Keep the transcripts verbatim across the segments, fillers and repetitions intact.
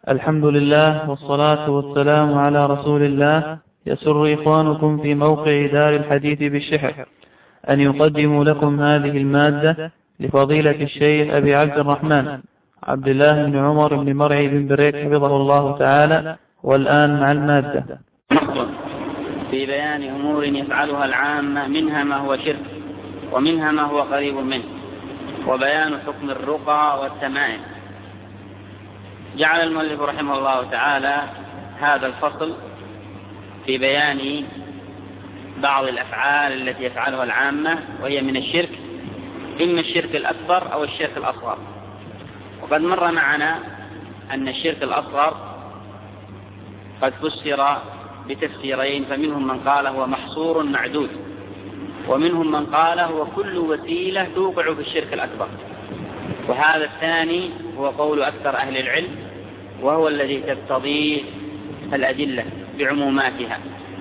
الحمد لله والصلاة والسلام على رسول الله. يسر إخوانكم في موقع دار الحديث بالشحر أن يقدموا لكم هذه المادة لفضيلة الشيخ أبي عبد الرحمن عبد الله بن عمر بن مرعي بن بريك حفظه الله تعالى. والآن مع المادة. في بيان أمور يفعلها العامة، منها ما هو شرك ومنها ما هو قريب منه، وبيان حكم الرقى والتمائم. جعل المؤلف رحمه الله تعالى هذا الفصل في بيان بعض الأفعال التي يفعلها العامة وهي من الشرك، إما الشرك الأكبر أو الشرك الأصغر. وقد مر معنا أن الشرك الأصغر قد فسر بتفسيرين، فمنهم من قال هو محصور معدود، ومنهم من قال هو كل وسيلة توقع في الشرك الأكبر. وهذا الثاني هو قول أكثر أهل العلم، وهو الذي تقتضيه الأدلة بعموماتها.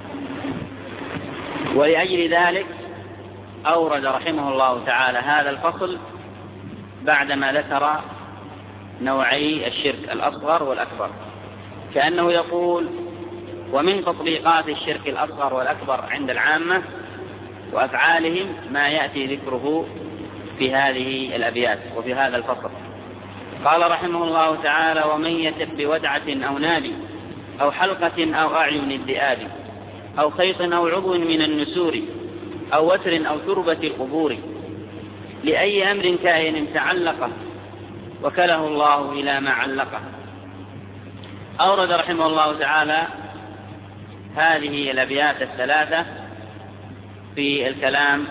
ولأجل ذلك أورد رحمه الله تعالى هذا الفصل بعدما ذكر نوعي الشرك الأصغر والأكبر، كأنه يقول: ومن تطبيقات الشرك الأصغر والأكبر عند العامة وأفعالهم ما يأتي ذكره في هذه الأبيات وفي هذا الفصل. قال رحمه الله تعالى: ومن يتب بودعة أو ناب أو حلقة أو أعين الذئاب أو خيط أو عضو من النسور أو وتر أو تربة القبور لأي أمر كائن تعلقه وكله الله إلى ما علقه. أورد رحمه الله تعالى هذه الأبيات الثلاثة في الكلام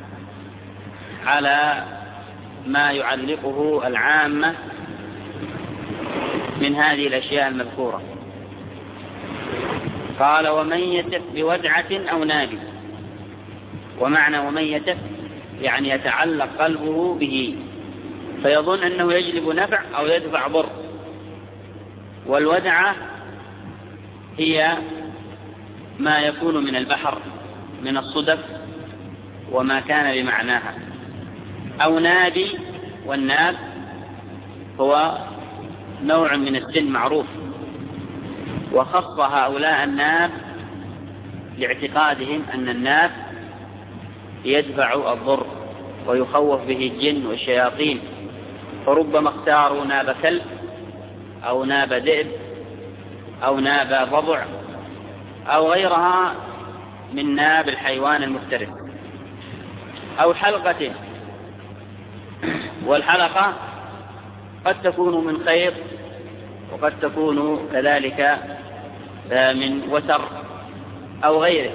على ما يعلقه العامة من هذه الأشياء المذكورة. قال: ومن يتف بودعة أو ناب. ومعنى ومن يتف يعني يتعلق قلبه به فيظن أنه يجلب نفع أو يدفع ضر. والودعة هي ما يكون من البحر من الصدف وما كان بمعناها. أو نابي، والناب هو نوع من السن معروف، وخص هؤلاء الناب لاعتقادهم أن الناب يدفع الضر ويخوف به الجن والشياطين، فربما اختاروا ناب كلب أو ناب ذئب أو ناب ضبع أو غيرها من ناب الحيوان المفترس. أو حلقة، والحلقة قد تكون من خيط وقد تكون كذلك من وتر أو غيره.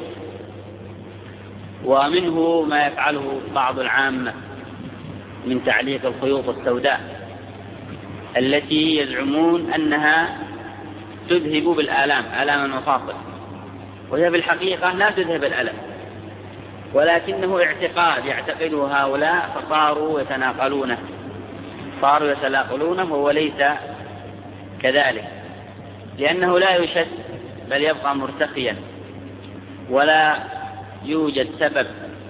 ومنه ما يفعله بعض العامة من تعليق الخيوط السوداء التي يزعمون أنها تذهب بالآلام، آلام المفاصل، وهي بالحقيقة لا تذهب الألم، ولكنه اعتقاد يعتقده هؤلاء فصاروا يتناقلونه صاروا يتناقلونه وهو ليس كذلك، لأنه لا يشد بل يبقى مرتخيا ولا يوجد سبب.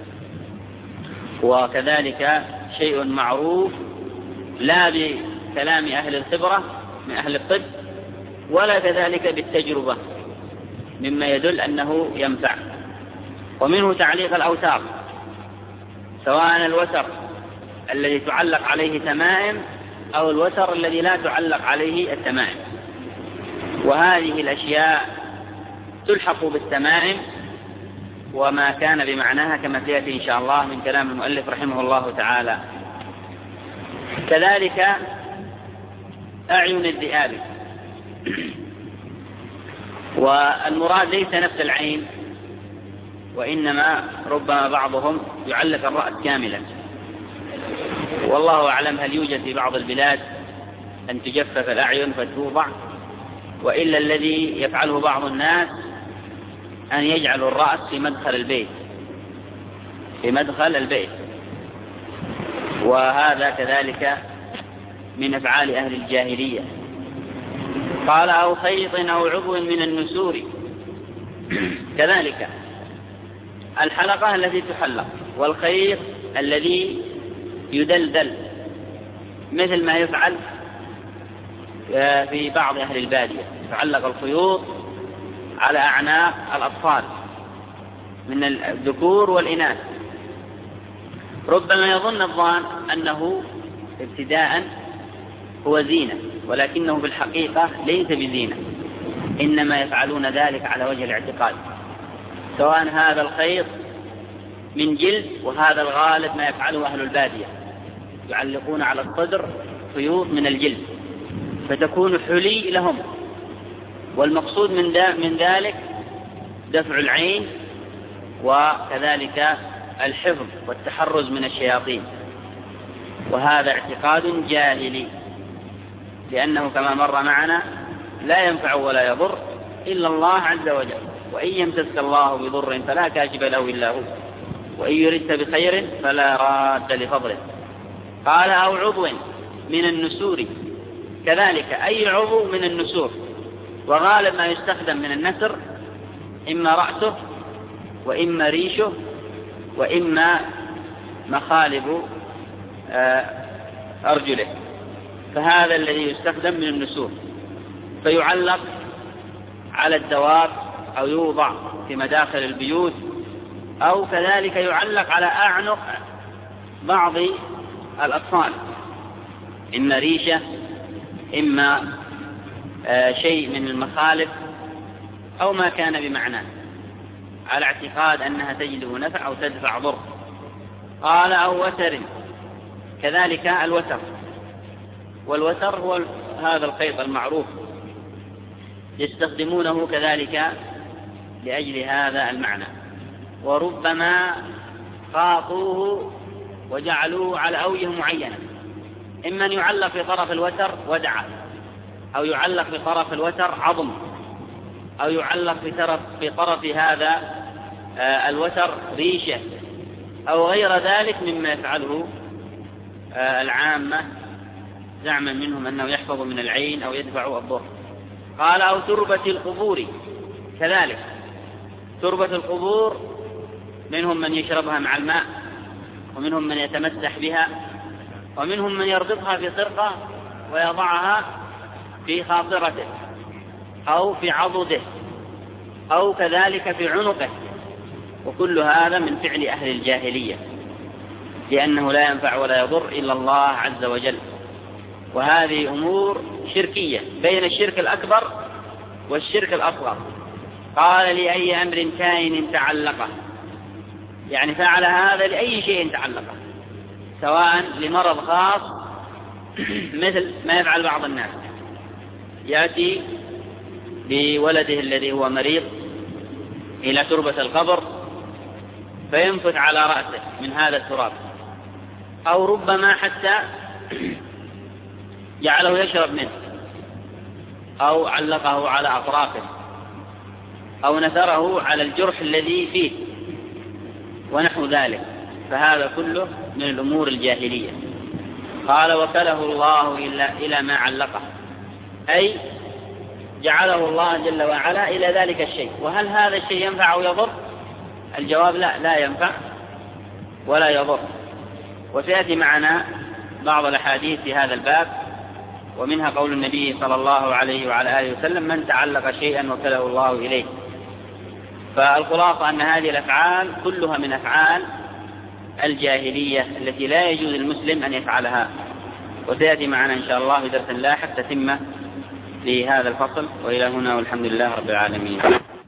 وكذلك شيء معروف لا بكلام أهل الخبرة من أهل الطب ولا كذلك بالتجربة مما يدل أنه ينفع. ومنه تعليق الأوتار، سواء الوتر الذي تعلق عليه تمائم أو الوتر الذي لا تعلق عليه التمائم. وهذه الأشياء تلحق بالتمائم وما كان بمعناها كما سيأتي إن شاء الله من كلام المؤلف رحمه الله تعالى. كذلك أعين الذئاب، والمراد ليس نفس العين، وإنما ربما بعضهم يعلق الرأس كاملا، والله أعلم هل يوجد في بعض البلاد أن تجفف الأعين فتوضع، وإلا الذي يفعله بعض الناس أن يجعل الرأس في مدخل البيت في مدخل البيت وهذا كذلك من أفعال أهل الجاهلية. قال: أو خيط أو عضو من النسور. كذلك الحلقة التي تحلق، والخيط الذي يدلدل، مثل ما يفعل في بعض أهل البادية، تعلق الخيوط على أعناق الأطفال من الذكور والإناث. ربما يظن الظان أنه ابتداء هو زينة، ولكنه بالحقيقة ليس بزينة، إنما يفعلون ذلك على وجه الاعتقاد، سواء هذا الخيط من جلد، وهذا الغالب ما يفعله أهل البادية، يعلقون على الصدر خيوط من الجلد فتكون حلي لهم، والمقصود من, من ذلك دفع العين وكذلك الحفظ والتحرز من الشياطين. وهذا اعتقاد جاهلي، لأنه كما مر معنا لا ينفع ولا يضر إلا الله عز وجل، وإن يمسسك الله بضر فلا كاشف له إلا هو، وإن يردك بخير فلا راد لفضله. قال أو عضو من النسور، كذلك أي عضو من النسور، وغالب ما يستخدم من النسر إما رأسه وإما ريشه وإما مخالب أرجله، فهذا الذي يستخدم من النسور، فيعلق على الدواب أو يوضع في مداخل البيوت، أو كذلك يعلق على أعنق بعض الأطفال، إما ريشة إما شيء من المخالب أو ما كان بمعناه، على اعتقاد أنها تجلب نفع أو تدفع ضر. قال أو وتر، كذلك الوتر، والوتر هو هذا الخيط المعروف، يستخدمونه كذلك لأجل هذا المعنى. وربما خاطوه وجعلوه على أوجه معينة، إما أن يعلق في طرف الوتر ودعة، أو يعلق في طرف الوتر عظم، أو يعلق في طرف, في طرف هذا الوتر ريشة، أو غير ذلك مما يفعله العامة زعما منهم أنه يحفظ من العين أو يدفع الضر. قال أو تربة القبور، كذلك تربة القبور منهم من يشربها مع الماء، ومنهم من يتمسح بها، ومنهم من يربطها في خرقة ويضعها في خاصرته أو في عضده أو كذلك في عنقه، وكل هذا من فعل أهل الجاهلية، لأنه لا ينفع ولا يضر إلا الله عز وجل. وهذه أمور شركية بين الشرك الأكبر والشرك الأصغر. قال لأي أمر كائن تعلقه، يعني فعل هذا لأي شيء تعلقه، سواء لمرض خاص مثل ما يفعل بعض الناس، يأتي بولده الذي هو مريض إلى تربة القبر فينفث على رأسه من هذا التراب، أو ربما حتى جعله يشرب منه، أو علقه على أطرافه، أو نثره على الجرح الذي فيه ونحو ذلك، فهذا كله من الأمور الجاهلية. قال وكله الله إلى ما علقه، أي جعله الله جل وعلا إلى ذلك الشيء. وهل هذا الشيء ينفع أو يضر؟ الجواب لا، لا ينفع ولا يضر. وسيأتي معنا بعض الأحاديث في هذا الباب، ومنها قول النبي صلى الله عليه وعلى آله وسلم من تعلق شيئا وكله الله إليه. فالخلاصة أن هذه الأفعال كلها من أفعال الجاهلية التي لا يجوز المسلم أن يفعلها. وسيأتي معنا إن شاء الله في درس لاحق تتمة لهذا الفصل. وإلى هنا والحمد لله رب العالمين.